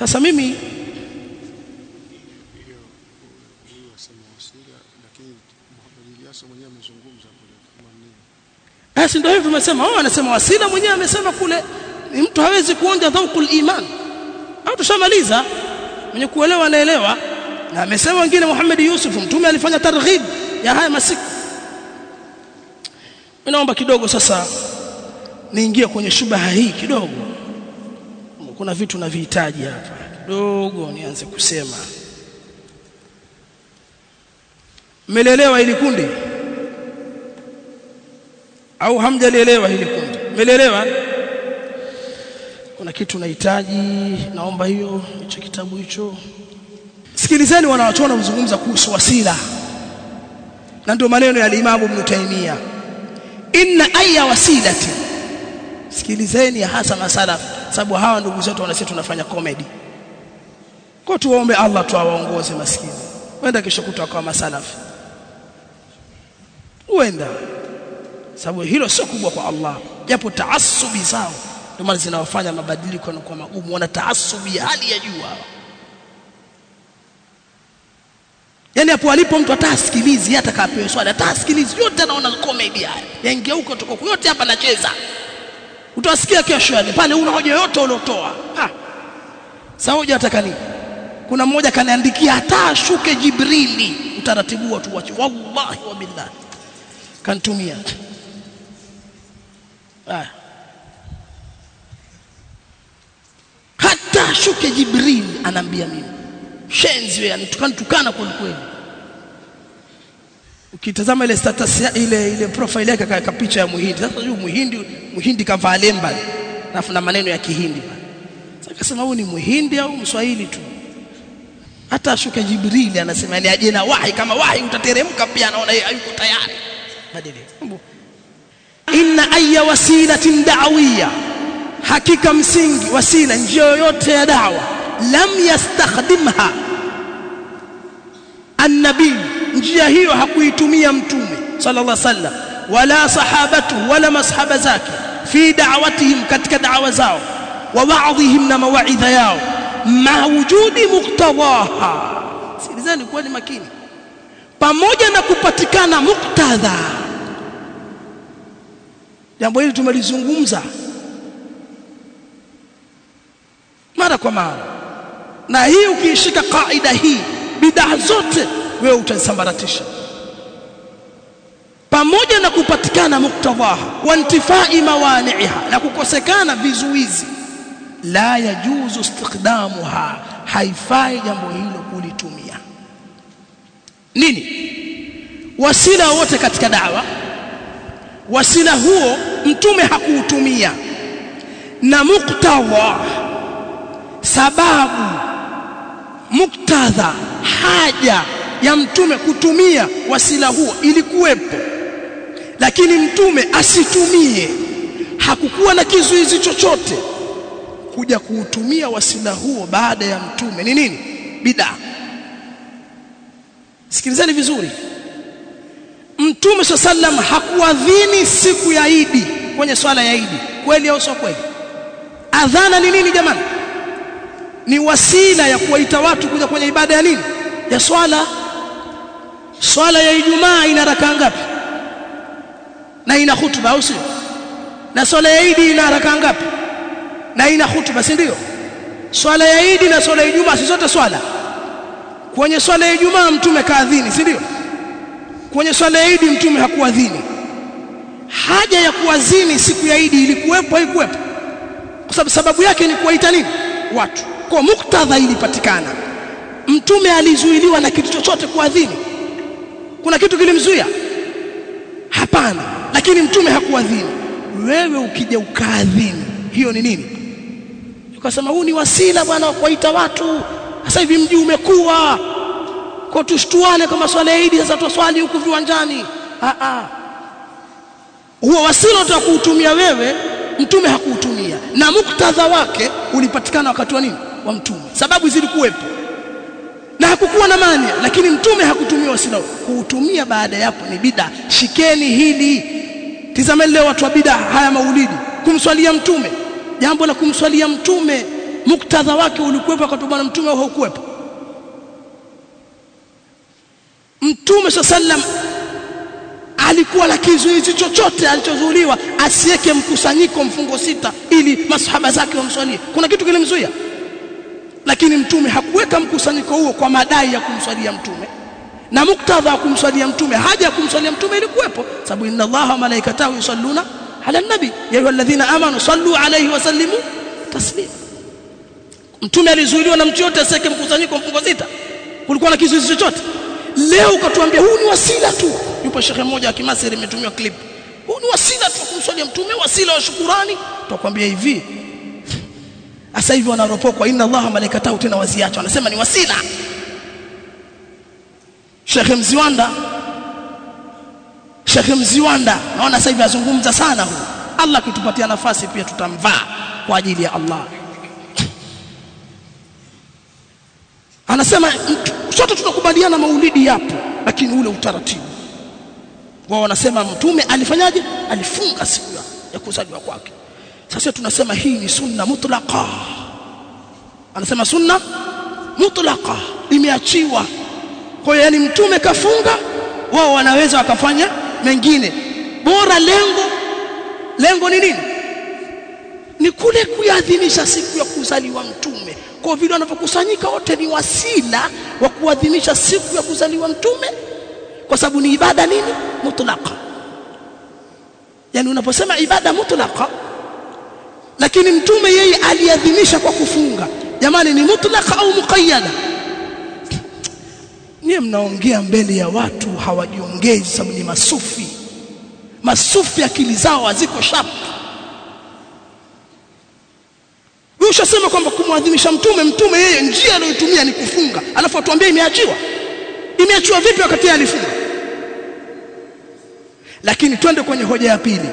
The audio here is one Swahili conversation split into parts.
Sasa mimi basi ndio hivyo tumesema wao anasema wasila mwenyewe amesema kule mtu hawezi kuonja dhauqul iman. Au tushamaliza mwenye kuelewa anaelewa. Na amesema wengine Muhammad Yusuf mtume alifanya targhib ya haya masiku. Naomba kidogo sasa niingie kwenye shubaha hii kidogo. Kuna vitu navihitaji hapa. Kidogo nianze kusema. Mmelelewa hili kundi? Au hamjalielewa hili kundi? Mmelelewa? Kuna kitu nahitaji, naomba hiyo kitabu hicho. Sikilizeni wanawachuoni kuzungumza kuhusu wasila. Na ndio maneno ya Imam Ibn Taymiyyah. Inna ayya wasilati. Sikilizeni hasa masalaf, sababu hawa ndugu zetu wanasema tunafanya comedy. Kwa tuombe Allah tu awaongoze maskini. Wenda kesho kutwa kwa masalaf. Wenda. Sababu hilo sio kubwa kwa Allah. Japo taassubi zao ndio maana zinawafanya mabadiliko kwa magumu. Wana taassubi hali ya juu hawa. Yaani hapo alipo mtu atasikilizi hata kapewe swali atasikilizi yote anaona comedy haya. Yaingeuka kutoka yote hapa anacheza. Utasikia kesho yani pale una hoja yote uliotoa. Sasa hoja ataka nini? Kuna mmoja kaniandikia hata ashuke Jibrili utaratibu watu wache. Wallahi wa billahi. Kantumia. Hata ashuke Jibrili anambia mimi. Shenzi yani tukantukana kwa kweli. Ukitazama ile status ile profile yake kaka picha ya Muhindi. Sasa huyu Muhindi kavaa lemba alafu na maneno ya Kihindi pale. Sasa akasema huyu ni Muhindi au Mswahili tu. Hata ashuke Jibrili anasema ni aje na wahi kama wahi utateremka pia anaona yeye hayuko tayari. Badili. Inna ayya wasilatin da'wiyya. Hakika msingi wasila njia yoyote ya dawa lam yastakhdimha an-nabii, njia hiyo hakuitumia mtume sallallahu alaihi wasallam wala sahabatu wala masahaba zake fi da'watihim, katika da'wa zao, wa wa'dhihim na mawaidha yao, ma wujudi muqtadaha. Sikilizeni kwa makini, pamoja na kupatikana muktadha. Jambo hili tumelizungumza mara kwa mara, na hii ukiishika kaida hii bid'a zote wewe utasambaratisha. Pamoja na kupatikana muktadhaha wa intifai mawani'iha, na kukosekana vizuizi, la yajuzu istikhdamuha, haifai jambo hilo kulitumia. Nini wasila wote katika dawa, wasila huo mtume hakuutumia, na muktadha, sababu, muktadha, haja ya mtume kutumia wasila huo ilikuwepo, lakini mtume asitumie, hakukuwa na kizuizi chochote kuja kuutumia wasila huo baada ya mtume. Ni nini? Bid'a. Sikilizeni vizuri, mtume sallam hakuadhini siku ya Idi kwenye swala ya Idi. Kweli au sio kweli? Adhana ni nini jamani? Ni wasila ya kuwaita watu kuja kwenye ibada ya nini? Ya swala. Swala ya Ijumaa ina rakaa ngapi? Na ina hutuba au sio? Na swala ya Idi ina rakaa ngapi? Na ina hutuba, si ndio? Swala ya Idi na swala ya Ijumaa si zote swala. Kwenye swala ya Ijumaa mtume kaadhini, si ndio? Kwenye swala ya Idi mtume hakuadhini. Haja ya kuadhini siku ya Idi ilikuwepo haikuwepo? Kwa sababu yake ni kuwaita nini? Watu. Kwa muktadha ilipatikana. Mtume alizuiliwa na kitu chochote kuadhini? Kuna kitu kilimzuia? Hapana. Lakini mtume hakuadhini. Wewe ukija ukaadhini, hiyo ni nini? Ukasema huu ni wasila bwana wa kuwaita watu. Sasa hivi mji umekuwa kwa tushtuane kama swala ya Idi, sasa tuswali huku viwanjani. Huo wasila utakuutumia wewe, mtume hakuutumia, na muktadha wake ulipatikana wakati wa nini? Wa mtume. Sababu zilikuwepo na hakukuwa na maana, lakini mtume hakutumia wasila. Kuutumia baada yapo ni bid'a. Shikeni hili. Tizameni leo watu wa bid'a haya maulidi, kumswalia mtume. Jambo la kumswalia mtume muktadha wake ulikuwepo wakati bwana mtume au haukuwepo? Mtume sallam alikuwa na kizuizi chochote alichozuiliwa asiweke mkusanyiko mfungo sita ili masahaba zake wamswalie? Kuna kitu kilimzuia? Lakini mtume hakuweka mkusanyiko huo kwa madai ya kumswalia mtume, na muktadha wa kumswalia mtume, haja ya kumswalia mtume ilikuwepo, sababu inna Allaha wa malaikatahu yusalluna ala nabi ya ayyuhalladhina amanu sallu alayhi wa sallimu taslima. Mtume alizuiliwa na mtu yote asiweke mkusanyiko mfungo sita? Kulikuwa na kizuizi chochote? Leo ukatuambia huu ni wasila tu. Yupo shekhe mmoja wa Kimasiri imetumiwa clip, huu ni wasila tu kumswalia mtume, wasila wa shukrani. Tutakwambia hivi, sasa hivi wanaropokwa inna Allaha malaikatahu, tena waziacha, wanasema ni wasila. Sheikh Mziwanda naona sasa hivi azungumza sana huyu. Allah kitupatia nafasi pia tutamvaa kwa ajili ya Allah. Anasema sote tunakubaliana maulidi yapo, lakini ule utaratibu wao wanasema mtume alifanyaje? Alifunga siku ya kuzaliwa kwake. Sasa tunasema hii ni sunna mutlaqa. Anasema sunna mutlaqa, imeachiwa. Kwa hiyo yani mtume kafunga, wao wanaweza wakafanya mengine. Bora lengo ni nini? Ni kule kuadhimisha siku ya kuzaliwa mtume. Kwa vile wanapokusanyika wote ni wasila wa kuadhimisha siku ya kuzaliwa mtume, kwa sababu ni ibada nini? Mutlaqa. Yani unaposema ibada mutlaqa, lakini mtume yeye aliadhimisha kwa kufunga, jamani ni mutlaqa au muqayyada? Ni mnaongea mbele ya watu, hawajiongezi sababu ni masufi akili zao haziko sharp. Wewe ushasema kwamba kumwadhimisha mtume yeye njia aliyotumia ni kufunga, alafu atuambie imeachiwa vipi wakati yeye alifunga? Lakini twende kwenye hoja ya pili.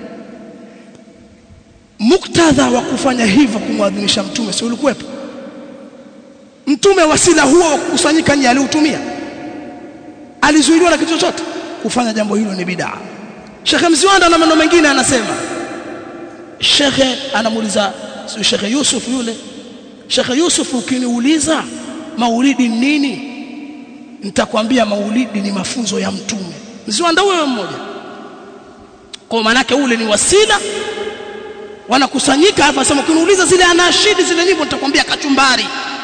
Muktadha wa kufanya hivyo kumwadhimisha mtume si ulikuwepo? Mtume wasila huo wa kukusanyika ni aliutumia? Alizuiliwa na kitu chochote? Kufanya jambo hilo ni bid'a. Sheikh Mziwanda na maneno mengine anasema, Sheikh anamuuliza Sheikh Yusuf yule, Sheikh Yusuf, ukiniuliza maulidi nini, nitakwambia maulidi ni mafunzo ya mtume. Mziwanda huyo mmoja, kwa maana yake ule ni wasila, wanakusanyika hapa. Sema ukiniuliza zile anashidi zile nyimbo, nitakwambia kachumbari.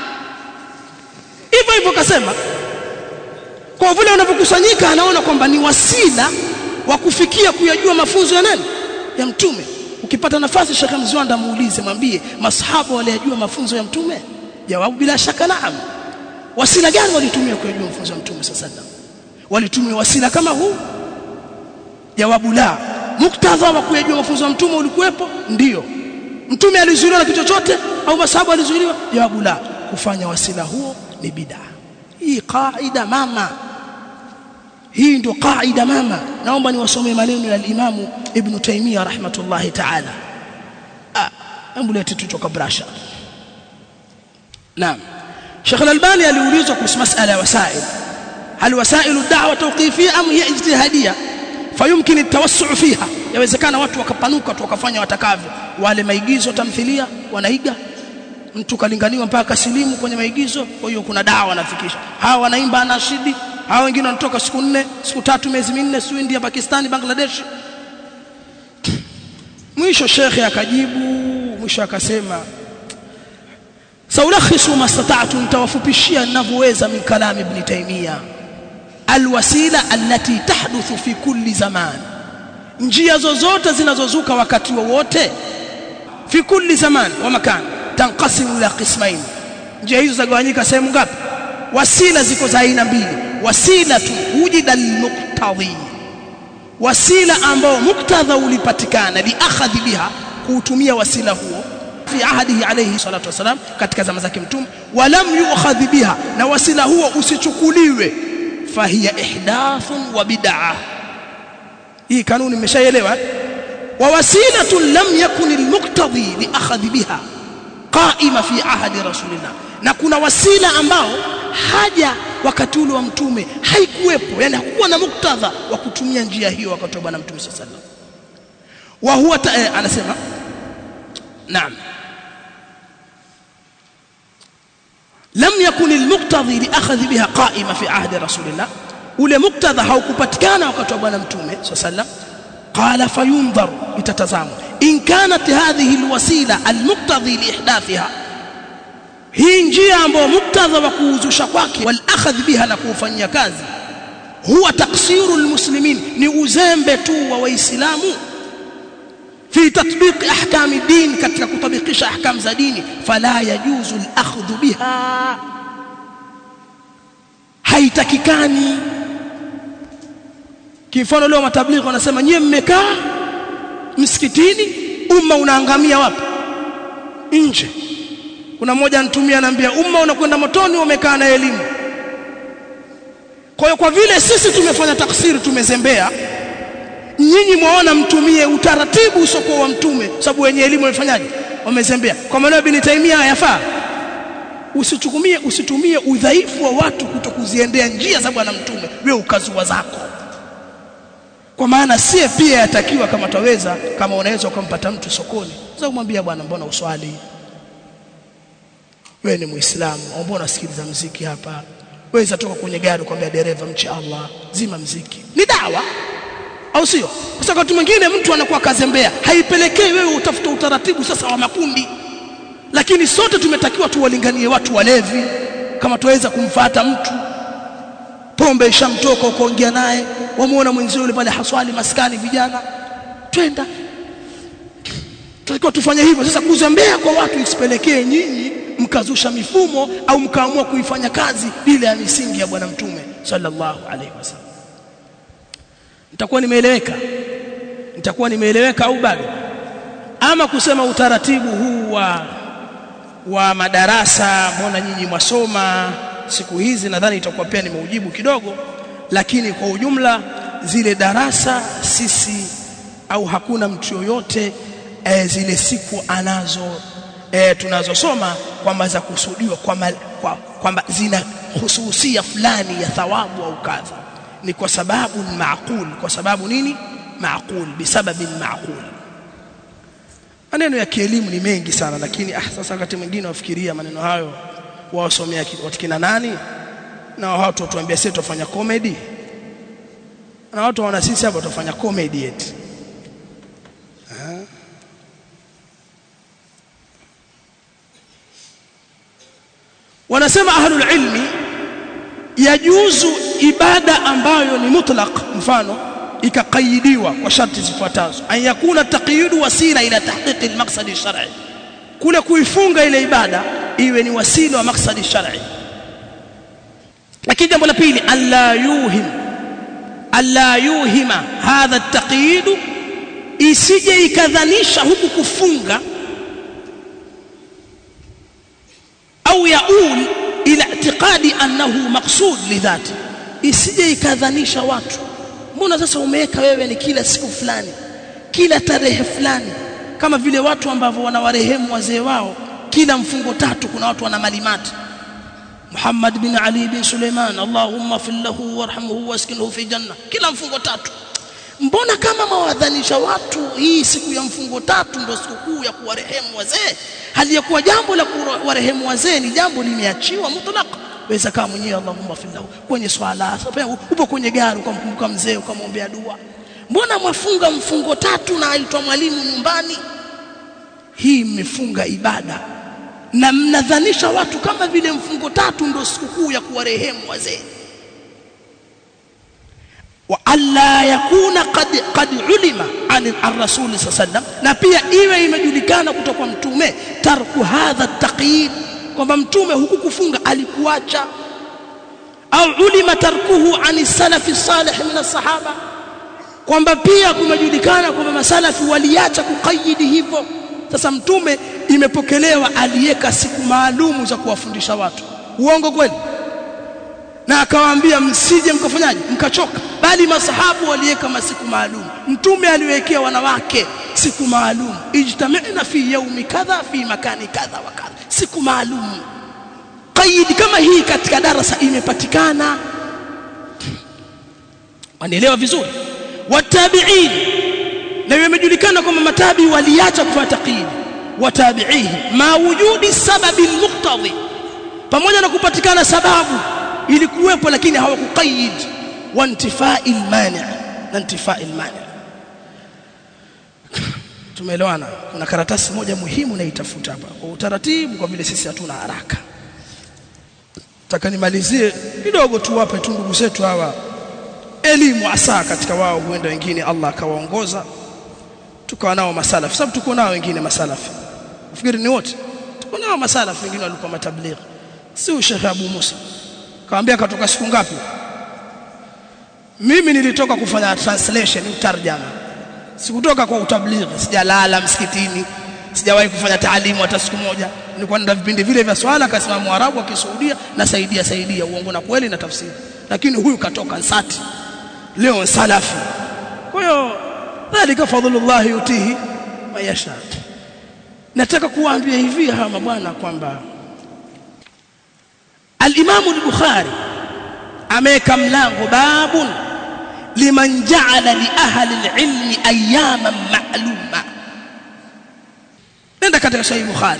Hivyo kasema. Kwa vile wanapokusanyika anaona kwamba ni wasila wa kufikia kuyajua mafunzo ya nani? Ya mtume. Ukipata nafasi Sheikh Mziwanda muulize, mwambie masahaba waliyajua mafunzo ya mtume? Jawabu bila shaka naam. Wasila gani walitumia kuyajua mafunzo ya mtume sallallahu alaihi wasallam? Walitumia wasila kama huu? Jawabu la. Muktadha wa kuyajua mafunzo ya mtume ulikuwepo? Ndio. Mtume alizuiliwa na kitu chochote au masahaba walizuiliwa? Jawabu la. Kufanya wasila huo ni bid'a. Hii kaida mama, hii ndio kaida mama. Naomba niwasomee maneno ya Imam Ibn Taymiyyah rahmatullahi ta'ala. Ambuleti tutoka brasha. Naam. Sheikh Al-Albani aliulizwa kuhusu masala ya wasail. Hal wasailu ad-da'wa tawqifiyya am hiya ijtihadiyya? Fayumkin at-tawassu' fiha. Yawezekana watu wakapanuka tu wakafanya watakavyo. Wale maigizo tamthilia wanaiga, mtu kalinganiwa mpaka kasilimu kwenye maigizo, kwa hiyo kuna dawa wanafikisha. Hawa wanaimba anashidi, hawa wengine wanatoka siku 4, siku 3, miezi 4, si India, Pakistani, Bangladesh. Mwisho shekhe akajibu, mwisho akasema, saulakhisu mastata'tu, nitawafupishia ninavyoweza min kalam Ibn Taymiyyah. Alwasila allati tahduthu fi kulli zaman, njia zozote zinazozuka wakati wowote, fi kulli zaman wa makan, tanqasimu ila qismain. Njia hizo zagawanyika sehemu ngapi? Wasila ziko za aina mbili. Wasilatu wujida al-muqtadhi, wasila ambao muktadha ulipatikana, li akhadhi biha, kuutumia wasila huo, fi ahadihi alayhi salatu wasalam, katika zama zake mtume. Walam yu'khadhi biha, na wasila huo usichukuliwe, fahiya ihdathun wa bid'ah. Hii kanuni mmeshaelewa? Wa wasilatu lam yakun al-muqtadhi li akhadhi biha qaima fi ahadi rasulillah, na kuna wasila ambao haja wakati ule wa mtume haikuwepo, yani hakuwa na muktadha wa kutumia njia hiyo wakati wa bwana mtume sallallahu alaihi wasallam. Wa huwa anasema naam, lam yakun almuqtadhi liakhadh biha qa'ima fi ahdi rasulillah, ule muktadha haukupatikana wakati wa bwana mtume sallam. Qala fayundhar, itatazamwa in kanat hadhihi alwasila almuqtadhi liihdathiha, hii njia ambayo muktadha wa kuuzusha kwake wal akhadh biha na kufanyia kazi huwa taksiru almuslimin, ni uzembe tu wa waislamu fi tatbiq ahkam ad-din, katika kutabikisha ahkam za dini, fala yajuzu al-akhdhu biha, haitakikani. Kifano leo matablighi wanasema nyie mmekaa msikitini, umma unaangamia wapi? Nje. Kuna mmoja anatumia anambia umma unakwenda motoni, umekaa na elimu. Kwa hiyo kwa vile sisi tumefanya taksiri, tumezembea, nyinyi mwaona mtumie utaratibu usiokuwa wa mtume, sababu wenye elimu wamefanyaje? Wamezembea. Kwa maana Ibn Taymiyyah yafaa usitumie udhaifu wa watu kutokuziendea njia za bwana mtume, wewe ukazua zako. Kwa maana sie pia yatakiwa kama taweza, kama unaweza ukampata mtu sokoni, sasa kumwambia bwana, mbona uswali? Wewe ni Muislamu, au mbona unasikiliza muziki hapa? Wewe zatoka kwenye gari kwambia dereva, mche Allah, zima muziki. Ni dawa, au sio? Kwa sababu watu mwingine mtu anakuwa kazembea, haipelekei wewe utafuta utaratibu sasa wa makundi. Lakini sote tumetakiwa tuwalinganie watu walevi, kama tuweza kumfuata mtu pombe ishamtoka ukoongea naye, wamuona mwenzio yule pale haswali maskani, vijana twenda, tunatakiwa tufanye hivyo. Sasa kuzembea kwa watu isipelekee nyinyi mkazusha mifumo au mkaamua kuifanya kazi bila ya misingi ya bwana mtume sallallahu alaihi wasallam. Nitakuwa nimeeleweka au bado? Ama kusema utaratibu huu wa madarasa, mbona nyinyi mwasoma siku hizi, nadhani itakuwa pia nimeujibu kidogo. Lakini kwa ujumla zile darasa sisi au hakuna mtu yoyote zile siku anazo tunazosoma kwamba za kusudiwa kwamba zina hususia fulani ya thawabu au kadha, ni kwa sababu maaqul. Kwa sababu nini? Maaqul, bisababi maaqul. Maneno ya kielimu ni mengi sana, lakini sasa wakati mwingine wafikiria maneno hayo wasomea watikina nani, na watu watuambia sisi tufanya comedy, na watu wana sisi hapa tufanya comedy eti. Wanasema ahlul ilmi yajuzu ibada ambayo ni mutlaq, mfano ikaqayidiwa kwa sharti zifuatazo: an yakuna taqyidu wasila ila tahqiq al-maqsad al-shar'i, kule kuifunga ile ibada iwe ni wasila wa maqsad al-shar'i. Lakini jambo la pili, alla yuhima hadha at-taqyid, isije ikadhanisha huku kufunga au yaul ila i'tiqadi annahu maqsud lidhati, isije ikadhanisha watu, mbona sasa umeweka wewe ni kila siku fulani, kila tarehe fulani, kama vile watu ambao wanawarehemu wazee wao kila mfungo tatu. Kuna watu wana malimati, Muhammad bin Ali bin Suleiman, Allahumma fillahu warhamhu waskinhu fi janna, kila mfungo tatu. Mbona kama mawadhanisha watu hii siku ya mfungo tatu ndio sikukuu ya kuwarehemu wazee, hali ya kuwa jambo la kuwarehemu wazee ni jambo limeachiwa mutlaq? Weza kama mwenyewe Allahumma fillahu kwenye swala, upo kwenye gari ukamkumbuka mzee ukamwombea dua, mbona mwafunga mfungo tatu na aitwa mwalimu nyumbani? Hii mmefunga ibada na mnadhanisha watu kama vile mfungo tatu ndio sikukuu ya kuwarehemu wazee. Wa alla yakuna qad ulima an ar-rasul sallam, na pia iwe imejulikana kutoka kwa mtume tarku hadha at-taqyid, kwamba mtume hukukufunga alikuacha, au ulima tarkuhu an salafi salih min as-sahaba, kwamba pia kumejulikana kwamba masalafi waliacha kuqayyidi hivyo. Sasa mtume imepokelewa aliweka siku maalumu za kuwafundisha watu. Uongo kweli? Na akawaambia msije mkafanyaje mkachoka, bali masahabu waliweka masiku maalum. Mtume aliwekea wanawake siku maalum, ijtami'na fi yawmi kadha fi makani kadha wa kadha, siku maalum. Qaid kama hii katika darasa imepatikana, wanaelewa vizuri. Watabi'in, na imejulikana kwamba matabi waliacha kufuata qaid. Watabi'ihi ma wujudi sababi al-muqtadi, pamoja na kupatikana sababu ilikuwepo, lakini hawakuqayyid wa intifa'il mani' na intifa'il mani'. Tumeelewana? Kuna karatasi moja muhimu na itafuta hapa kwa utaratibu, kwa vile sisi hatuna haraka. Nataka nimalizie kidogo tu, wape tu ndugu zetu hawa elimu hasa katika wao, huenda wengine Allah akawaongoza tukawa nao masalafi, sababu tuko nao wengine masalafi. Ufikiri ni wote? Tuko nao masalafi wengine walikuwa matablighi. Si Sheikh Abu Musa kaambia katoka siku ngapi? Mimi nilitoka kufanya translation, utarjama. Sikutoka kwa utablighi, sijalala msikitini, sijawahi kufanya taalimu hata siku moja. Nilikuwa nenda vipindi vile vya swala, akasema Mwarabu wa Kisuudia na saidia uongo na kweli na tafsiri. Lakini huyu katoka Nsati, leo salafi. Kwa hiyo dhalika fadhlullah yutihi mayasha. Nataka kuwaambia hivi hawa mabwana kwamba al-Imam al-Bukhari ameweka mlango babun liman ja'ala li ahli al-ilmi ayyaman ma'luma. Nenda katika Sahih Bukhari,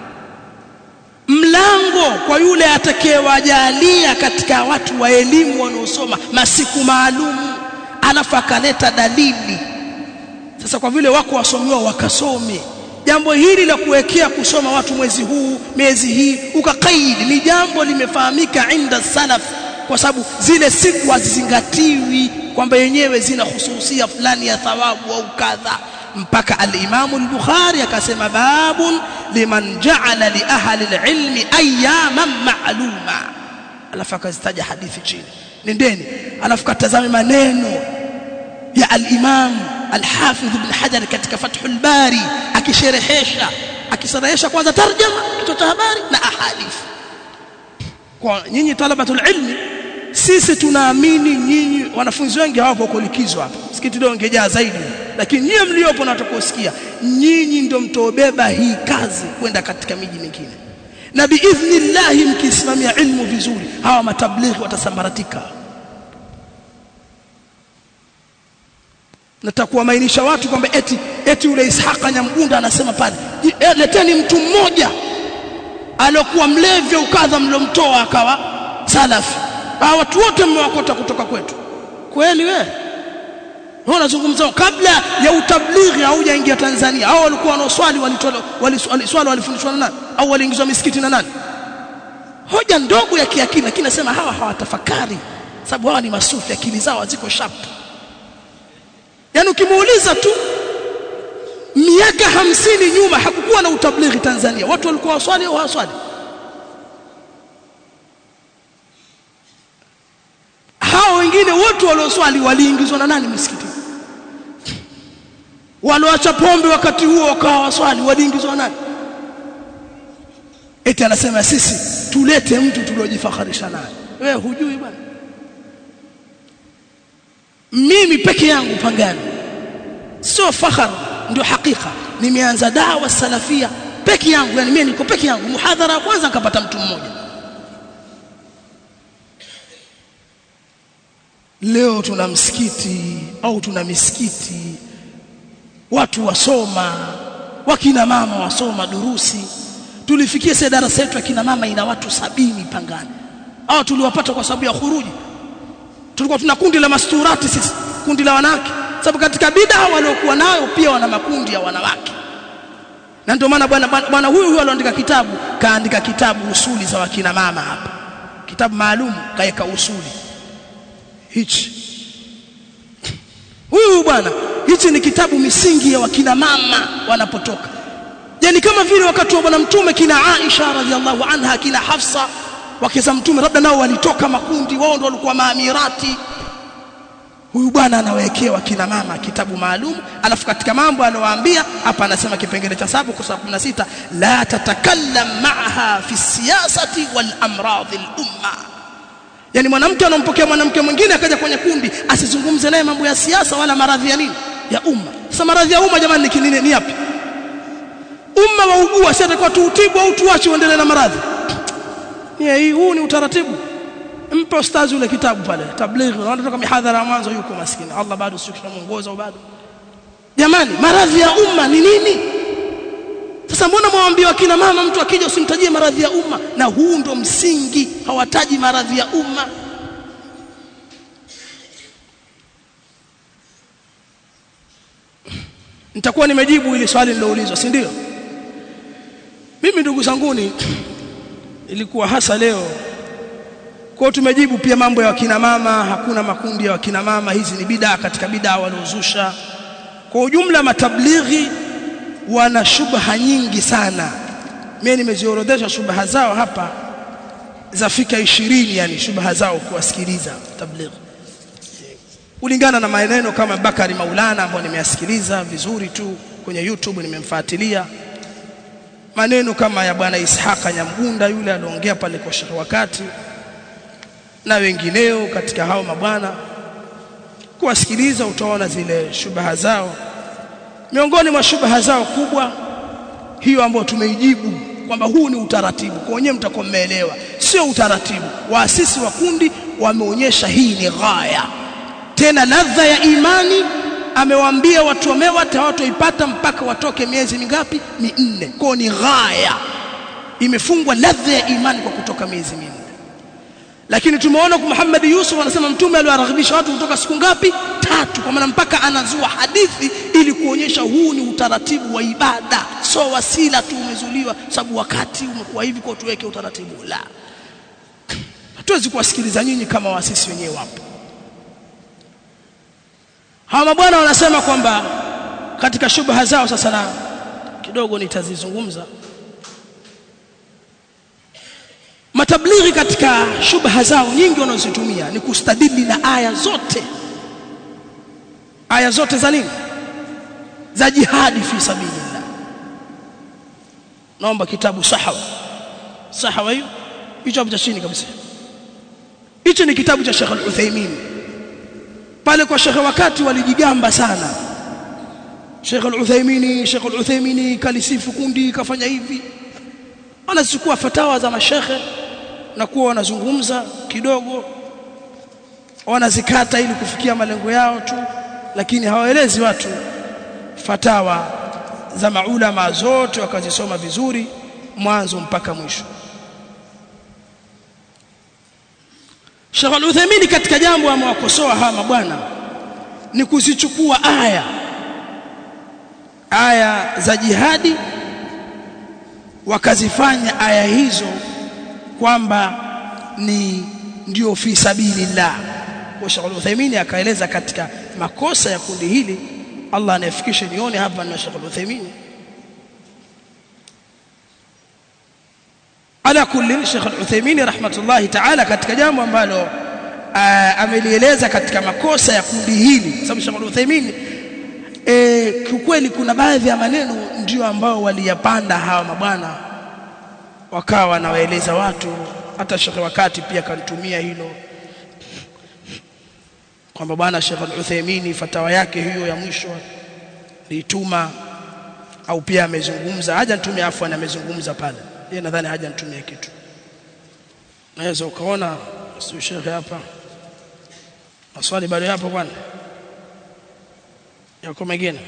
mlango kwa yule atakayewajalia katika watu wa elimu wanaosoma masiku maalum, alafu akaleta dalili. Sasa kwa vile wako wasomiwa wakasome, jambo hili la kuwekea kusoma watu mwezi huu miezi hii ukakaidi ni jambo limefahamika inda salaf, kwa sababu zile siku hazizingatiwi kwamba yenyewe zina hususia fulani ya thawabu au kadha, mpaka al-Imam al-Bukhari akasema babun liman ja'ala li ahli al-ilmi ayyaman ma'luma, alafu akazitaja hadithi chini. Nendeni alafu katazame maneno ya al-Imam al-Hafidh ibn Hajar katika Fathul Bari akisherehesha kwanza tarjama, kichwa cha habari na ahadith. Kwa nyinyi talabatul ilmi, sisi tunaamini nyinyi wanafunzi wengi hawapo kwa likizo hapa, msikiti leo ungejaa zaidi, lakini nyinyi mliopo na tutakosikia, nyinyi ndio mtobeba hii kazi kwenda katika miji mingine, na biidhnillah mkisimamia ilmu vizuri hawa matablighi watasambaratika. Natakuwa mainisha watu kwamba eti ule Ishaqa Nyamgunda anasema pale, leteni mtu mmoja alokuwa mlevi ukadha mlomtoa akawa salafi. Watu wote mmewakota kutoka kwetu. Kweli wewe? Unazungumza kabla ya utablighi haujaingia Tanzania, hao walikuwa wanaoswali walifundishwa na nani? Au waliingizwa misikiti na nani? Hoja ndogo ya kiakili, lakini nasema hawa hawatafakari, sababu hawa ni masufi, akili zao ziko sharp. Yaani ukimuuliza tu miaka 50 nyuma hakukuwa na utablighi Tanzania, watu walikuwa waswali au hawaswali? Hao wengine wote walioswali waliingizwa na nani misikiti? Walioacha pombe wakati huo wakawa waswali waliingizwa na nani? Eti anasema sisi tulete mtu tuliojifakharisha naye. Wewe hujui bwana. Mimi peke yangu Pangani, sio fakhar, ndio hakika. Nimeanza dawa salafia peke yangu, yani mimi niko peke yangu. Muhadhara ya kwanza nikapata mtu mmoja. Leo tuna msikiti au tuna misikiti, watu wasoma, wakina mama wasoma durusi. Tulifikia sasa darasa yetu ya kina mama ina watu 70 Pangani. Hao tuliwapata kwa sababu ya khuruji. Tulikuwa tuna kundi la masturati sisi, kundi la wanawake, sababu katika bid'a waliokuwa nayo pia wana makundi ya wanawake. Na ndio maana bwana huyu aliandika kitabu, kaandika kitabu usuli za wakina mama hapa, kitabu maalum kaeka usuli hichi. Huyu bwana, hichi ni kitabu misingi ya wakina mama wanapotoka. Yani kama vile wakati wa bwana mtume kina Aisha radhiallahu anha, kina Hafsa wake za mtume, labda nao walitoka makundi, wao ndio walikuwa maamirati. Huyu bwana anawekewa kina mama kitabu maalum, alafu katika mambo alowaambia hapa anasema kipengele cha 7 kwa 16, la tatakallam ma'aha fi siyasati wal amradh al umma. Yani mwanamke anampokea mwanamke mwingine akaja kwenye kundi, asizungumze naye mambo ya siasa wala maradhi ya nini ya umma. Sasa maradhi ya umma jamani ni yapi? Umma waugua, sasa atakuwa tuutibu au tuache uendelee na maradhi? Huu ni utaratibu. Mpe ustazi ule kitabu pale tablighi, wanatoka mihadhara mwanzo yuko maskini, Allah bado sio kishamuongoza bado. Jamani, maradhi ya umma ni nini? Sasa mbona mwambie wakina mama mtu akija usimtajie maradhi ya umma? Na huu ndo msingi, hawataji maradhi ya umma. Nitakuwa nimejibu ile swali niloulizwa, si ndio? Mimi ndugu zanguni, ilikuwa hasa leo kwa tumejibu pia mambo ya wakina mama. Hakuna makundi ya wakina mama, hizi ni bid'a katika bid'a waliozusha. Kwa ujumla matablighi wana shubha nyingi sana. Mimi nimeziorodhesha shubha zao hapa zafika 20, yani shubha zao kuwasikiliza tablighi. Kulingana na maneno kama Bakari Maulana ambao nimeyasikiliza vizuri tu kwenye YouTube, nimemfuatilia. Maneno kama ya bwana Ishaka Nyamgunda yule aliongea pale kwa Sheikh Wakati na wengineo katika hao mabwana, kuwasikiliza utaona zile shubha zao. Miongoni mwa shubha zao kubwa hiyo ambayo tumeijibu kwamba huu ni utaratibu, kwa wenyewe mtakuwa mmeelewa, sio utaratibu. Waasisi wa kundi wameonyesha hii ni ghaya, tena ladha ya imani. Amewaambia watu wamewa hawatoipata mpaka watoke miezi mingapi? 4. Kwa ni ghaya, imefungwa ladha ya imani kwa kutoka miezi 4. Lakini tumeona kwa Muhammad Yusuf anasema mtume aliwaragibisha watu kutoka siku ngapi? 3, kwa maana mpaka anazua hadithi ili kuonyesha huu ni utaratibu wa ibada, so wasila tu umezuliwa sababu wakati umekuwa hivi kwa tuweke utaratibu. La, hatuwezi kuwasikiliza nyinyi kama waasisi wenyewe wapo. Hawa mabwana wanasema kwamba katika shubha zao, sasa na kidogo nitazizungumza. Matablighi katika shubha zao nyingi wanazozitumia ni kustadili na aya zote za nini? Za jihadi fi sabilillah. Naomba kitabu Sahawa hiyo, hicho hapo cha chini kabisa. Hicho ni kitabu cha Sheikh Al-Uthaymeen. Pale kwa Sheikh Wakati walijigamba sana. Sheikh Al-Uthaymeen kalisifu kundi, kafanya hivi. Wanachukua fatawa za mashekhe na kuwa wanazungumza kidogo, wanazikata ili kufikia malengo yao tu, lakini hawaelezi watu fatawa za maulama zote wakazisoma vizuri mwanzo mpaka mwisho. Sheikh Al-Uthaymeen katika jambo amewakosoa hawa mabwana ni kuzichukua aya za jihadi wakazifanya aya hizo kwamba ndio fi sabilillah. Kwa Sheikh Al-Uthaymeen akaeleza katika makosa ya kundi hili. Allah anafikisha nione hapa na Sheikh Al-Uthaymeen. Ala kulli, Sheikh Al-Uthaymeen rahmatullahi ta'ala katika jambo ambalo amelieleza katika makosa ya kundi hili, sababu Sheikh Al-Uthaymeen kiukweli kuna baadhi ya maneno ndio ambao waliyapanda hawa mabwana, wakawa wanawaeleza watu. Hata Sheikh Wakati pia kanitumia hilo kwamba bwana Sheikh Al-Uthaymeen fatawa yake hiyo ya mwisho lituma, au pia amezungumza hajanitumia, afwan amezungumza pale, yeye nadhani hajanitumia kitu. Naweza ukaona sio Sheikh hapa maswali bado hapo bwana yako mengine.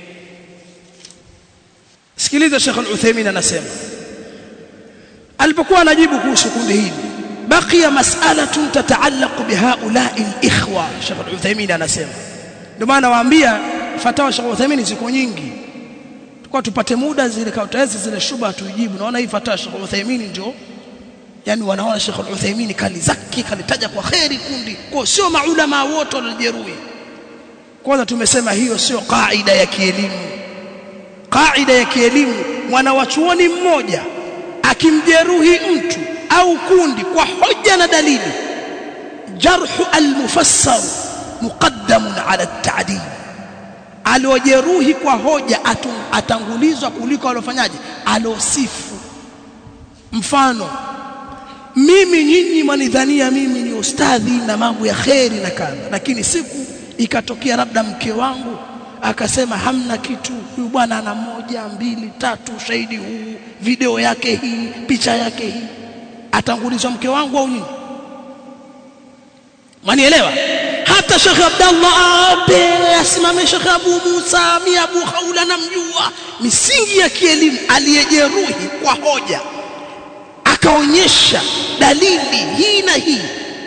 Sikiliza Sheikh Al-Uthaymeen anasema alipokuwa anajibu kuhusu kundi hili, baqiya mas'alatun tata'allaqu bihaula'i al-ikhwa. Sheikh Al-Uthaymeen anasema, ndio maana waambia fatawa Sheikh Al-Uthaymeen ziko nyingi, tukao tupate muda zile kautawezi zile shubha tujibu. Naona hii fatawa Sheikh Al-Uthaymeen ndio, yani wanaona Sheikh Al-Uthaymeen kalizaki, kalitaja kwa khairi kundi, kwa sio maulama wote walijeruhi. Kwanza tumesema hiyo sio kaida ya kielimu. Kaida ya kielimu, mwanawachuoni mmoja akimjeruhi mtu au kundi kwa hoja na dalili, jarhu al-mufassar muqaddamun ala at-ta'dil. Aliojeruhi kwa hoja atangulizwa kuliko alofanyaje, alosifu. Mfano, mimi nyinyi mwanidhania mimi ni ustadhi na mambo ya khairi na kadha, lakini siku ikatokea labda mke wangu akasema hamna kitu, huyu bwana ana 1 2 3 shahidi huu, video yake hii, picha yake hii, atangulizwa mke wangu au nini? Mwanielewa? hata Sheikh Abdallah asimame Sheikh Abu Musa Abu Khawla namjua misingi ya kielimu aliyejeruhi kwa hoja akaonyesha dalili hii na hii,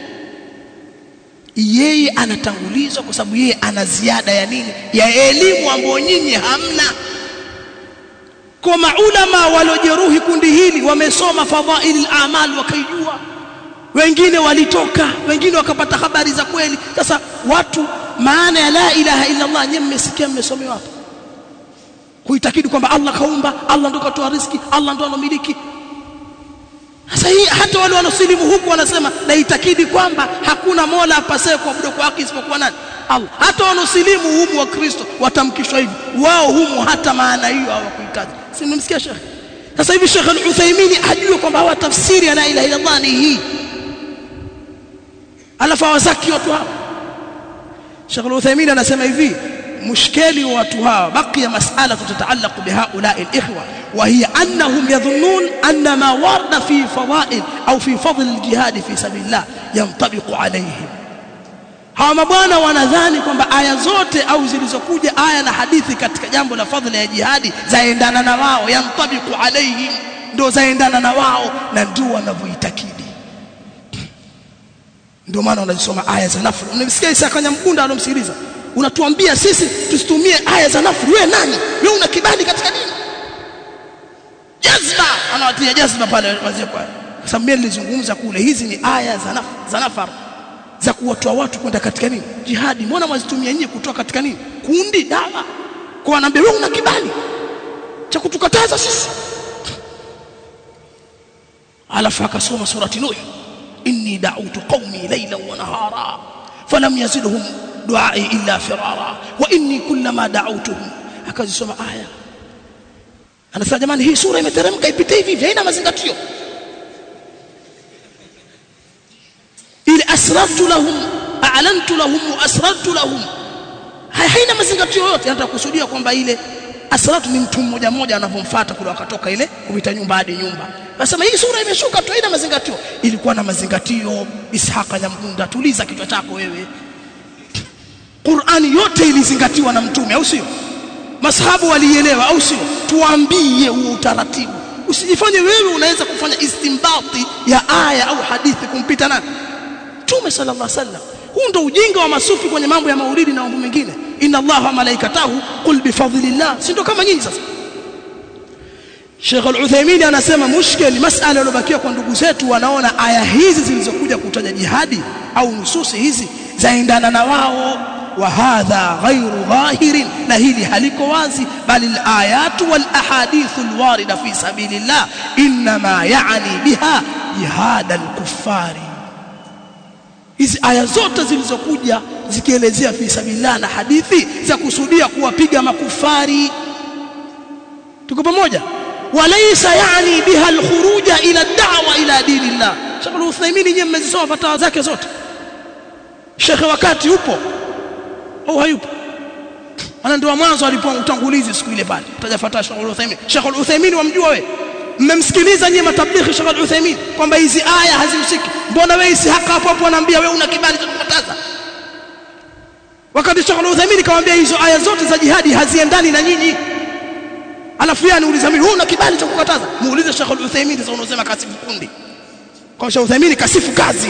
yeye anatangulizwa kwa sababu yeye ana ziada ya nini, ya elimu ambayo nyinyi hamna. Kwa maulama waliojeruhi kundi hili wamesoma fadhail al-a'mal wakaijua, wengine walitoka, wengine wakapata habari za kweli. Sasa watu maana ya la ilaha illa Allah nyinyi mmesikia, mmesomewa hapo kuitakidi kwamba Allah kaumba, Allah ndo katoa riziki, Allah ndo anomiliki. Sasa hii hata wale wanaosilimu huku wanasema na itakidi kwamba hakuna mola apasaye kuabudu kwa haki isipokuwa nani? Allah. Hata wanaosilimu humu wa Kristo watamkishwa hivi, wao humu hata maana hiyo hawakuhitaji. Si mmemsikia Sheikh? Sasa hivi Sheikh Al-Uthaymeen ajue kwamba hawa tafsiri ya la ilaha illa Allah ni hii, alafu wazaki watu hao. Sheikh Al-Uthaymeen anasema hivi, mushkeli wa watu hawa baqiya mas'ala tata'allaq bihaula'i al-ikhwa wa hiya annahum yadhunnun anna ma warada fi fadail au fi fadl al-jihad fi sabilillah yantabiqu alayhim. Hawa mabwana wanadhani kwamba aya zote au zilizokuja aya na hadithi katika jambo la fadhila ya jihadi zaendana na wao, yantabiqu alayhim, ndo zaendana na wao na ndio wanavyoitakidi. Ndio maana wanasoma aya za nafri. Unamsikia Isa Kanyamkunda anomsikiliza, unatuambia sisi tusitumie aya za nafri. Wewe nani? Wewe una kibali katika nini? Jazba, anawatia jazba pale wazee kwa. Sasa mimi nilizungumza kule, hizi ni aya za nafar za kuwatoa watu kwenda katika nini? Jihadi. Mbona mwazitumia nyinyi kutoka katika nini? Kundi dawa. Kwa anaambia wewe una kibali cha kutukataza sisi. Alafu akasoma surati Nuh, inni da'utu qaumi laylan wa nahara falam yazidhum du'ai illa firara wa inni kullama da'utuhum. Akazisoma aya, anasema jamani, hii sura imeteremka ipite hivi, haina mazingatio. Ili asrartu lahum a'lantu lahum wa asrartu lahum, haina mazingatio yote. Anataka kusudia kwamba ile asrartu ni mtu mmoja mmoja anavomfuata kule, wakatoka ile kupita nyumba hadi nyumba. Anasema hii sura imeshuka tu, haina mazingatio. Ilikuwa na mazingatio. Ishaka Nyamgunda, tuliza kichwa chako wewe. Qur'ani yote ilizingatiwa na mtume, au sio? Masahabu walielewa, au sio? Tuambie huo utaratibu. Usijifanye wewe unaweza kufanya istimbati ya aya au hadithi kumpita nani? Mtume sallallahu alaihi wasallam. Huu ndo ujinga wa masufi kwenye mambo ya maulidi na mambo mengine. Inna Allaha wa malaikatahu qul bi fadlillah. Si ndo kama nyinyi sasa? Sheikh Al-Uthaymeen anasema mushkeli masala iliyobakia kwa ndugu zetu, wanaona aya hizi zilizokuja kutaja jihadi au nususi hizi zaendana na wao, wa hadha ghairu dhahirin, na hili haliko wazi, bali al-ayatu wal ahadithu al-warida fi sabilillah inma ya'ni biha jihad al-kuffari. Hizi aya zote zilizokuja zikielezea fi sabilillah na hadithi za kusudia kuwapiga makufari. Tuko pamoja? Walaysa yani biha al-khuruja ila ad-da'wa ila dinillah. Sheikh Al-Uthaymeen nyinyi mmezisoma fatawa zake zote. Sheikh wakati upo au hayupo? Ana ndio mwanzo alipoa utangulizi siku ile pale. Utajafuata Sheikh Al-Uthaymeen. Sheikh Al-Uthaymeen wamjua wewe? Mmemsikiliza nyinyi matablighi Sheikh Al-Uthaymeen kwamba hizi aya hazihusiki. Mbona wewe si haka hapo hapo anaambia wewe una kibali cha kukataza? Wakati Sheikh Al-Uthaymeen kawaambia hizo aya zote za jihadi haziendani na nyinyi. Alafu yeye anauliza mimi, wewe una kibali cha kukataza? Muulize Sheikh Al-Uthaymeen sasa, unasema kasifu kundi. Kwa Sheikh Al-Uthaymeen kasifu kazi.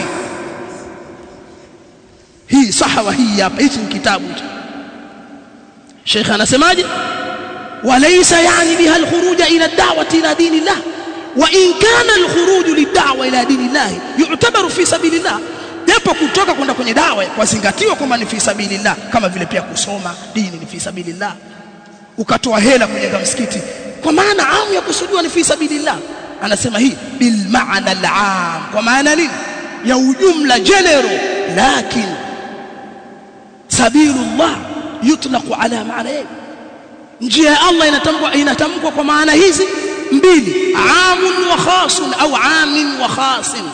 Hii sahawa hii hapa, hichi ni kitabu. Sheikh anasemaje? Walaysa yani biha al-khuruj ila ad-da'wati ila dinillah wa in kana al-khuruj lid-da'wa ila dinillah yu'tabaru fi sabilillah. Japo kutoka kwenda kwenye dawa kwazingatiwa kwamba ni fi sabilillah, kama vile pia kusoma dini ni fi sabilillah. Ukatoa hela kujenga msikiti, kwa maana amu ya kusudiwa ni fi sabilillah. Anasema hii bil ma'na al-'am, kwa maana nini? Ya ujumla general, lakin sabilullah yutlaqu ala ma'nayn. Njia ya Allah inatamkwa kwa maana hizi mbili, amun wa khasun au amin wa khasin.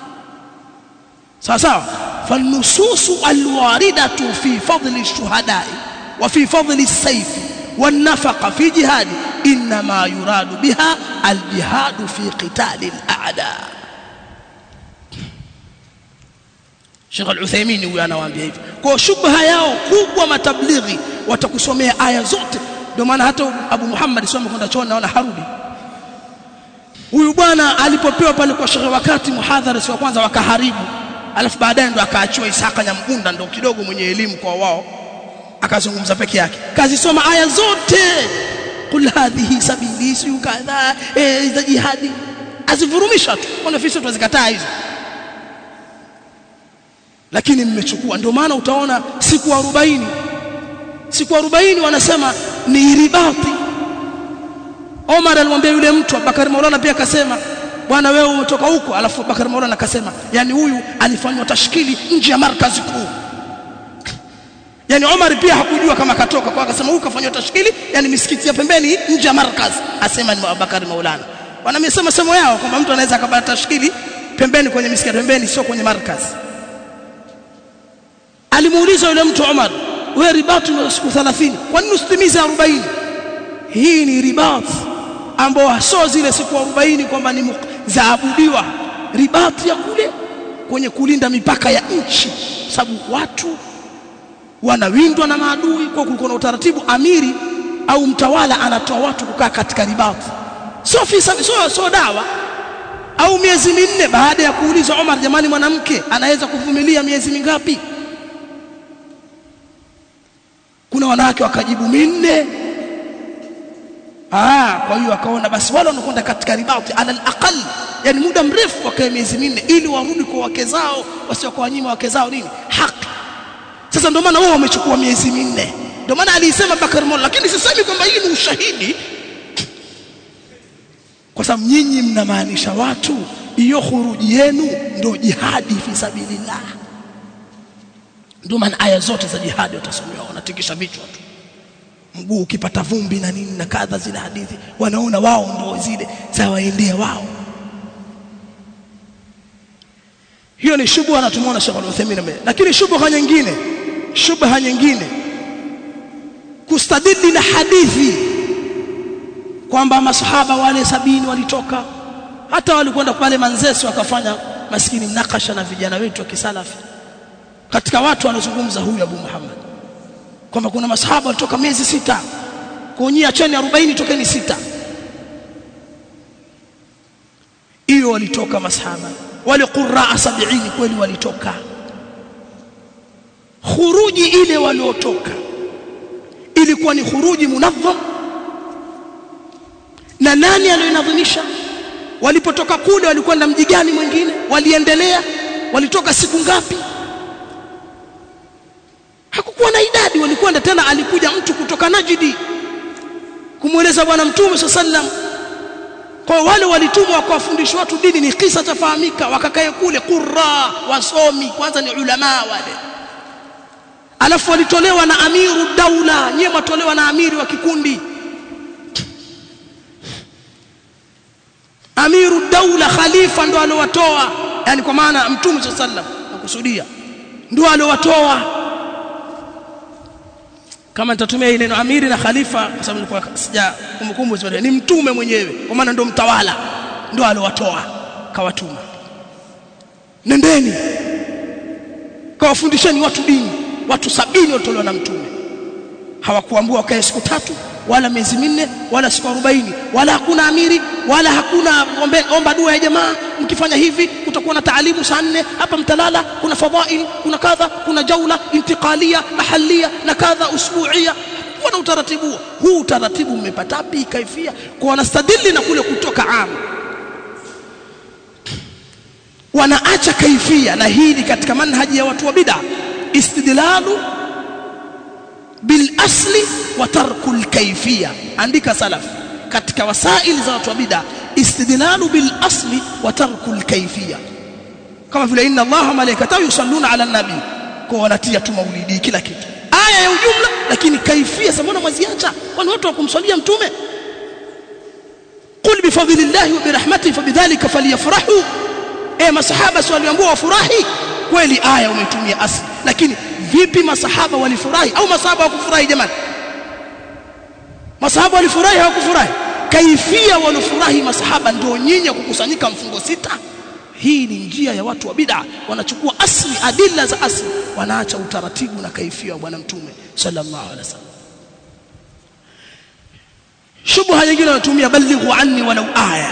sawa. فالنصوص الواردة في فضل الشهداء وفي فضل السيف والنفقة في جهاد إنما يراد بها الجهاد في قتال الأعداء. Sheikh Al-Uthaymeen huyu anawaambia hivyo. Kwa shubha yao kubwa matablighi watakusomea aya zote. Ndio maana hata Abu Muhammad soma kwenda chooni naona harudi. Huyu bwana alipopewa pale kwa Sheikh wakati muhadhara wa kwanza wakaharibu. Alafu baadaye ndo akaachiwa Isaka Nyamgunda ndo kidogo mwenye elimu kwa wao. Akazungumza peke yake. Kazisoma aya zote. Kul hadhihi sabili su kadha za jihadi. Azivurumisha tu. Kuna fisi tutazikataa hizo. Lakini mmechukua. Ndio maana utaona siku 40 wanasema ni ribati. Omar alimwambia yule mtu, Abubakar Maulana pia akasema, bwana wewe umetoka huko. Alafu Abubakar Maulana akasema, yani huyu alifanywa tashkili nje ya markazi kuu. Yani Omar pia hakujua kama katoka, kwa akasema huyu kafanywa tashkili yani misikiti ya pembeni nje ya markazi. Asema ni Abubakar Maulana. Wanamesema semo yao kwamba mtu anaweza akapata tashkili pembeni kwenye misikiti pembeni sio kwenye markazi. Alimuuliza yule mtu Omar, wewe ribati wa siku 30, kwa nini usitimize 40? Hii ni ribati ambao sio zile siku 40 kwamba ni zaabudiwa. Ribati ya kule kwenye kulinda mipaka ya nchi, sababu watu wanawindwa na maadui. Kwa kulikuwa na utaratibu, amiri au mtawala anatoa watu kukaa katika ribati, sio dawa. Au miezi 4 baada ya kuuliza Omar, jamani mwanamke anaweza kuvumilia miezi mingapi? Kuna wanawake wakajibu 4. Kwa hiyo akaona basi wale wanakwenda katika ribati ala al-aqal, yani muda mrefu wakae miezi 4 ili warudi kwa wake zao, wasio kwa wanyima wake zao nini haki. Sasa ndio maana wao wamechukua miezi 4. Ndio maana alisema Bakar Mola, lakini sisemi kwamba hii ni ushahidi, kwa sababu nyinyi mnamaanisha watu hiyo khuruji yenu ndio jihadi fi sabilillah. Ndio maana aya zote za jihadi watasomewa, wanatikisha vichwa tu, mguu ukipata vumbi na nini na kadha, zile hadithi wanaona wao ndio zile za waendea wao. Hiyo ni shubha anatumuona Sheikh Al-Uthaymeen. Lakini shubha nyingine kustadili na hadithi kwamba masahaba wale 70 walitoka, hata walikwenda pale Manzese wakafanya maskini mnakasha na vijana wetu wa kisalafi. Katika watu wanazungumza huyu Abu Muhammad kwamba kuna masahaba walitoka miezi 6, kuonyia acheni 40 tokeni 6. Hiyo walitoka masahaba wale qurra 70 kweli walitoka. Khuruji ile waliotoka ilikuwa ni khuruji munazzam, na nani aliyonadhimisha? Walipotoka kule walikwenda mji gani mwingine? Waliendelea? Walitoka siku ngapi? Hakukuwa na idadi. Walikwenda tena, alikuja mtu kutoka Najidi kumueleza bwana Mtume sallam. Kwa wale walitumwa wakawafundisha watu dini, ni kisa tafahamika. Wakakae kule qurra, wasomi, kwanza ni ulama wale. Alafu walitolewa na amiru daula, nyie matolewa na amiri wa kikundi. Amiru daula, khalifa ndo alowatoa, yani kwa maana Mtume sallam nakusudia ndo alowatoa. Kama nitatumia ile neno amiri na khalifa kwa sababu nilikuwa sija kumbukumbu zote, ni Mtume mwenyewe, kwa maana ndo mtawala, ndo alowatoa kawatuma, nendeni kawafundisheni watu dini. Watu 70 walitolewa na Mtume. Hawakuambiwa wakae siku 3 wala miezi 4 wala siku 40, wala hakuna amiri, wala hakuna omba dua ya jamaa, mkifanya hivi kutakuwa na taalimu saa 4 hapa mtalala, kuna fadhail, kuna kadha, kuna jaula intiqalia mahalia na kadha usbuia. Kuna utaratibu huu. Utaratibu mmepata wapi kaifia? Kwa wanastadili na kule kutoka amu, wanaacha kaifia. Na hili katika manhaji ya watu wa bid'a, istidlalu bil asli wa tarkul kaifia. Andika salaf katika wasaili za watu wa bid'a, istidlalu bil asli wa tarkul kaifia. Kama vile inna Allaha malaikatahu yusalluna ala nabi, kwa wanatia tu maulidi kila kitu, aya ya ujumla, lakini kaifia samona mwaziacha. Wale watu wa kumsalia Mtume, qul bi fadlillahi wa bi rahmatihi fabidhalika falyafrahu. Masahaba si waliambiwa wafurahi? Kweli aya umetumia asli, lakini vipi masahaba walifurahi au masahaba hawakufurahi? Jamani, masahaba walifurahi hawakufurahi? Kaifia walifurahi masahaba ndio nyinyi kukusanyika mfungo 6. hii ni njia ya watu wa bid'a, wanachukua asli, adilla za asli, wanaacha utaratibu na kaifia wa bwana mtume sallallahu alaihi wasallam. Shubha nyingine wanatumia balighu anni walau aya.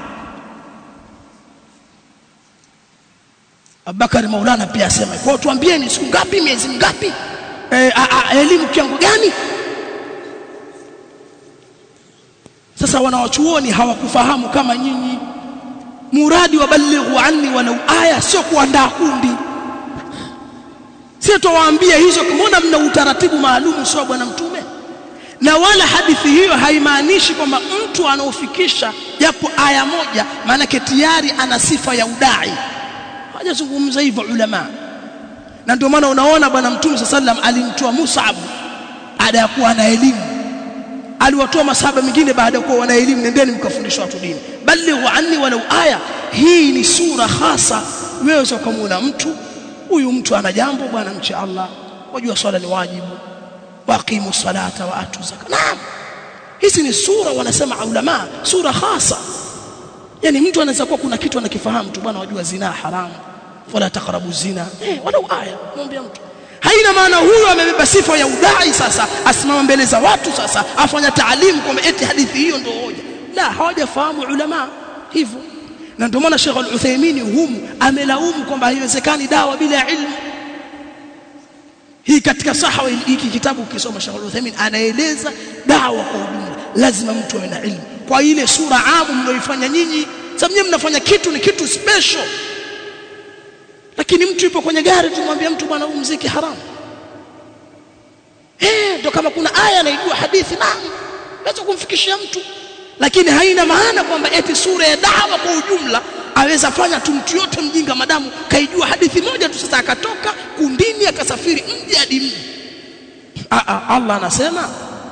Abubakar Maulana pia asema, kwa tuambieni siku ngapi, miezi ngapi, elimu kiango gani? Sasa wanawachuoni hawakufahamu kama nyinyi. Muradi wa balighu anni walau aya sio kuandaa kundi. Sio tuwaambia hizo kama mna utaratibu maalum sio bwana mtume. Na wala hadithi hiyo haimaanishi kwamba mtu anaofikisha japo aya moja maana tayari ana sifa ya udai. Hajazungumza hivyo ulama. Na ndio maana unaona bwana mtume sallam alimtoa Mus'ab baada ya kuwa na elimu. Aliwatoa masahaba mingine baada ya kuwa wana elimu, nendeni mkafundisha watu dini. Balighu anni walau aya, hii ni sura hasa. Wewe ukamwona mtu, huyu mtu ana jambo, bwana mche Allah, wajua swala ni wajibu, waqimu salata wa atu zakat. Naam, hizi ni sura wanasema ulama, sura hasa. Yani mtu anaweza kuwa kuna kitu anakifahamu tu, bwana wajua zina haramu, wala taqrabu zina, walau aya mwambie mtu. Haina maana huyu amebeba sifa ya udai sasa asimama mbele za watu sasa afanya taalimu kwamba eti hadithi hiyo ndio hoja. La, hawajafahamu ulama hivyo. Na ndio maana Sheikh Al-Uthaymeen humu amelaumu kwamba haiwezekani dawa bila ilmu. Hii katika saha hiki kitabu ukisoma Sheikh Al-Uthaymeen anaeleza dawa kwa ujumla lazima mtu awe na ilmu. Kwa ile sura amu mnaoifanya nyinyi, sababu nyinyi mnafanya kitu ni kitu special. Lakini mtu yupo kwenye gari tumwambia mtu bwana huu muziki haramu. Ndio kama kuna aya anaijua hadithi na naweza kumfikishia mtu. Lakini haina maana kwamba eti sura ya dawa kwa ujumla aweza fanya tu mtu yote mjinga madamu kaijua hadithi moja tu sasa akatoka kundini akasafiri mji hadi mji. Allah anasema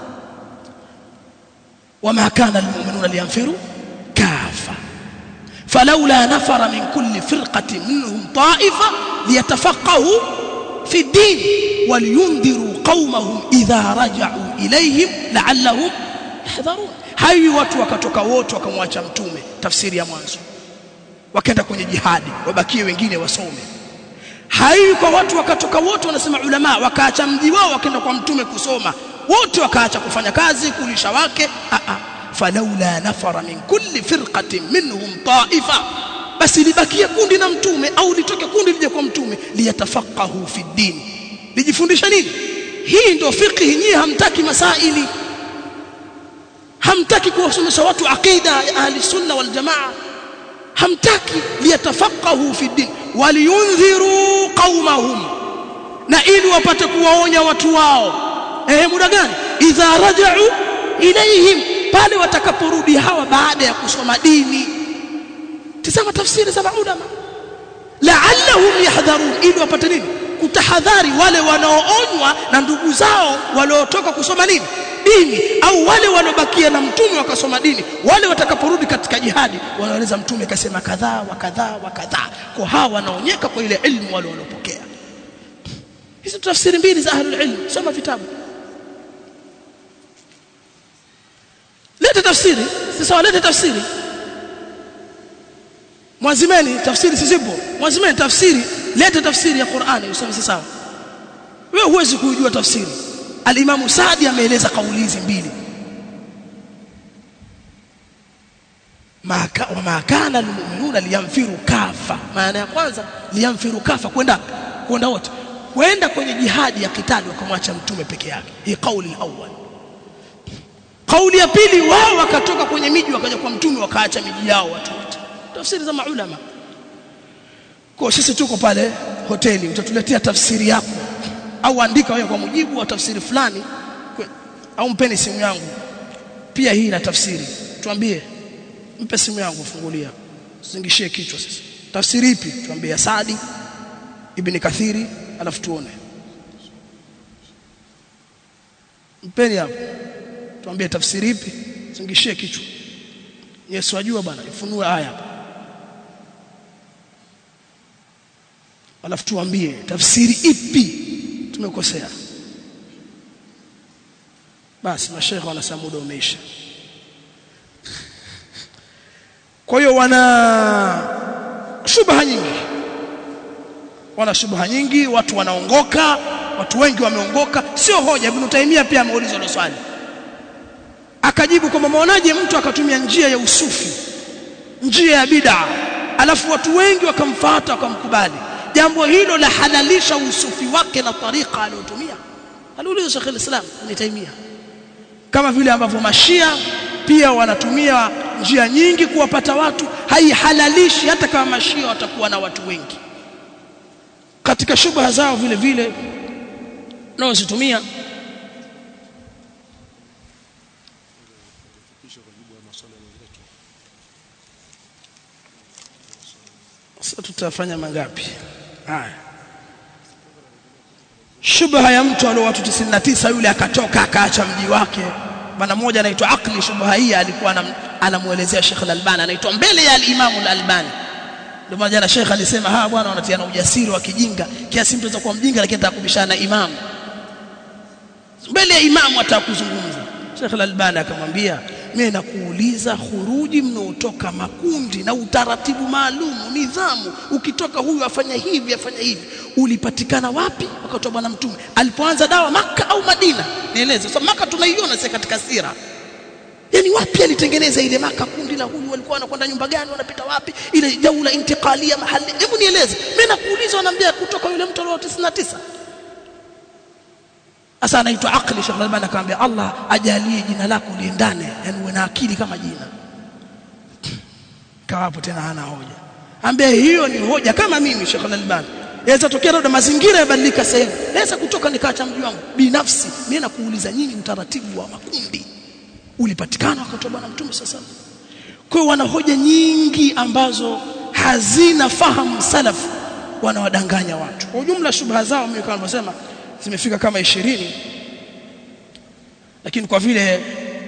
wama kana almu'minuna liyanfiru kafa فلولا نفر من كل فرقة منهم طائفة ليتفقهوا في الدين ولينذروا قومهم إذا رجعوا إليهم لعلهم يحذرون. hayo watu wakatoka wote wakamwacha mtume, tafsiri ya mwanzo, wakaenda kwenye jihadi, wabakie wengine wasome. hayo kwa watu wakatoka wote, wanasema ulama, wakaacha mji wao wakaenda kwa mtume kusoma, wote wakaacha kufanya kazi kulisha wake. فلولا نفر من كل فرقة منهم طائفة, basi libakie kundi na mtume au litoke kundi lije kwa mtume, liyatafaqahu fi din, lijifundisha nini? Hii ndio fiqh. Nyinyi hamtaki masaili, hamtaki kuwasomesha watu aqida ya ahli sunna wal jamaa, hamtaki. Liyatafaqahu fi din waliyunziru qaumahum, na ili wapate kuwaonya watu wao. Muda gani? Idha raja'u ilayhim, pale watakaporudi hawa baada ya kusoma dini. Tazama tafsiri za maulama, la'allahum yahdharun, ili wapate nini? Kutahadhari wale wanaoonywa na ndugu zao waliotoka kusoma nini? Dini, au wale wanobakia na mtume wakasoma dini, wale watakaporudi katika jihadi wanaeleza mtume kasema kadhaa wa kadhaa wa kadhaa, kwa hawa wanaonyeka kwa ile ilmu wale walopokea. Hizi tafsiri mbili za ahlul ilm, soma vitabu. Leta tafsiri, sasa walete tafsiri. Mwazimeni tafsiri sisipo. Mwazimeni tafsiri, leta tafsiri ya Qur'ani useme sawa. Wewe huwezi kujua tafsiri. Al-Imam Saadi ameeleza kauli hizi mbili. Ma kana almu'minuna liyanfiru kafa. Maana ya kwanza liyanfiru kafa, kwenda wote. Kwenda kwenye jihadi ya kitali wakamwacha mtume peke yake. Hii kauli al-awwal. Kauli ya pili, wao wakatoka kwenye miji wakaja kwa mtume wakaacha miji yao watu wote. Tafsiri za maulama. Kwa sisi tuko pale hoteli, utatuletea tafsiri yako au andika wewe kwa mujibu wa tafsiri fulani, au mpeni simu yangu pia hii na tafsiri, tuambie, mpe simu yangu fungulia, usingishie kichwa. Sasa tafsiri ipi? Tuambie Saadi Ibn Kathiri, alafu tuone. Mpeni hapo, tuambie tafsiri ipi, usingishie kichwa. Yesu ajua bwana, ifunue aya hapa, alafu tuambie tafsiri ipi tumekosea. Basi mashaikh wanasema muda umeisha. Kwa hiyo wana shubha nyingi, wana shubha nyingi, watu wanaongoka, watu wengi wameongoka. Sio hoja. Ibn Taymiyyah pia ameulizwa hilo swali akajibu kwamba maonaje mtu akatumia njia ya usufi, njia ya bid'a, alafu watu wengi wakamfuata wakamkubali, jambo hilo la halalisha usufi wake na tariqa aliyotumia? Aliulizwa Sheikh al-Islam Ibn Taymiyyah. Kama vile ambavyo mashia pia wanatumia njia nyingi kuwapata watu, haihalalishi hata kama mashia watakuwa na watu wengi. Katika shubha zao vile vile nao zitumia sasa tutafanya mangapi haya. Shubha ya mtu alio watu 99 yule akatoka akaacha mji wake. Bwana mmoja anaitwa Aqli, shubha hii alikuwa anamuelezea Sheikh Al-Albani, anaitwa mbele ya al-Imam Al-Albani. Ndio maana jana Sheikh alisema bwana wanatiana ujasiri wa kijinga kiasi mtu anaweza kuwa mjinga lakini atakubishana na imam. Mbele ya imamu atakuzungumza. Sheikh Al-Albani akamwambia, mimi nakuuliza khuruji mnaotoka makundi na utaratibu maalum, nidhamu, ukitoka huyu afanya hivi ulipatikana wapi wakati wa bwana mtume alipoanza dawa, Makka au Madina? Nieleze. Sasa Makka tunaiona sasa katika sira, yani wapi alitengeneza ile Makka, kundi la huyu walikuwa wanakwenda nyumba gani, wanapita wapi, ile jaula intiqalia mahali? Hebu nieleze. Mimi nakuuliza, wanaambia kutoka yule mtu wa 99. Asa anaitwa Aqli. Sheikh Al-Albani akamwambia, Allah ajalie jina lako liendane, yani uwe na akili kama jina. Kawapo tena hana hoja. Ambie hiyo ni hoja kama mimi Sheikh Al-Albani. Yaweza tokea labda mazingira yabadilika sehemu. Naweza kutoka nikaacha mji wangu binafsi. Mimi nakuuliza nyinyi, utaratibu wa makundi ulipatikana wakati wa bwana mtume sasa. Kwa hiyo wana hoja nyingi ambazo hazina fahamu salafu, wanawadanganya watu. Kwa ujumla shubha zao mimi kama nilivyosema zimefika kama 20, lakini kwa vile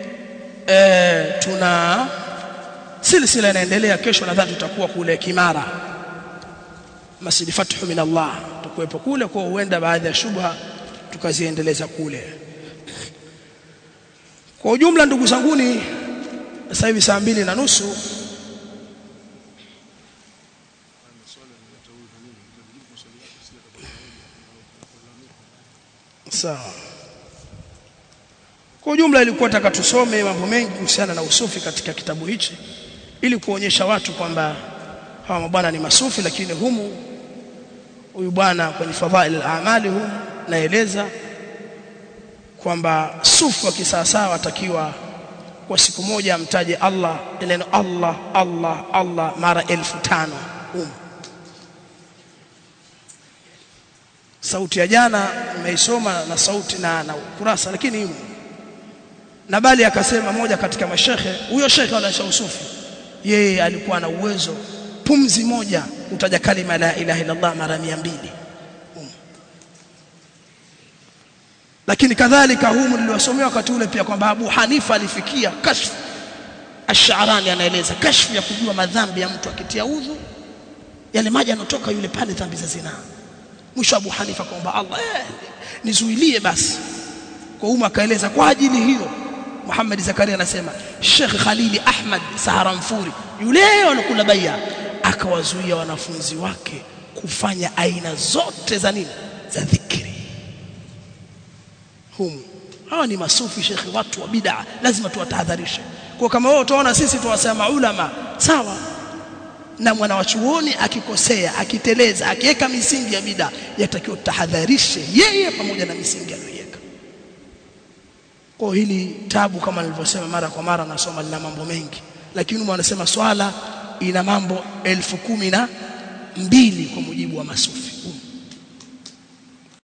tuna silsila inaendelea, kesho nadhani tutakuwa kule Kimara, Masjid Fathu min Allah, tutakuwepo kule, kwa huenda baadhi ya shubha tukaziendeleza kule. Kwa ujumla ndugu zanguni, sasa hivi saa 2:30 sawa. Kwa ujumla ilikuwa nataka tusome mambo mengi kuhusiana na usufi katika kitabu hichi ili kuonyesha watu kwamba hawa mabwana ni masufi, lakini huyu bwana kwenye fadhail al-a'mali naeleza kwamba sufi wa kisawasawa atakiwa kwa siku moja amtaje Allah, neno Allah Allah Allah mara 1500. Sauti ya jana nimeisoma na sauti na ukurasa, lakini himo na bali akasema moja katika mashekhe, huyo shekhe wa usufi yeye alikuwa na uwezo pumzi moja utaja kalima la ilaha illa Allah mara 200. Lakini kadhalika niliwasomea wakati ule pia kwamba Abu Hanifa alifikia kashfu. Ash-Sha'rani anaeleza kashfu ya kujua madhambi ya mtu akitia udhu, yale maji yanotoka yule pale dhambi za zina. Mwisho Abu Hanifa kaomba Allah nizuilie basi. Kwa akaeleza kwa ajili hiyo Muhammad Zakaria anasema Sheikh Khalili Ahmad Saharanfuri yule alokula bai'a akawazuia wanafunzi wake kufanya aina zote za nini, za dhikri. Hawa ni masufi shekhi, watu wa bid'a, lazima tuwatahadharishe. Kwa kama wao utaona sisi tuwasema ulama sawa, na mwana wa chuoni akikosea, akiteleza, akiweka misingi ya bid'a, yatakiwa tahadharishe yeye pamoja na misingi aliyoweka. Kwa hili tabu kama nilivyosema mara kwa mara nasoma lina mambo mengi, lakini wanasema swala ina mambo 1012 kwa mujibu wa masufi.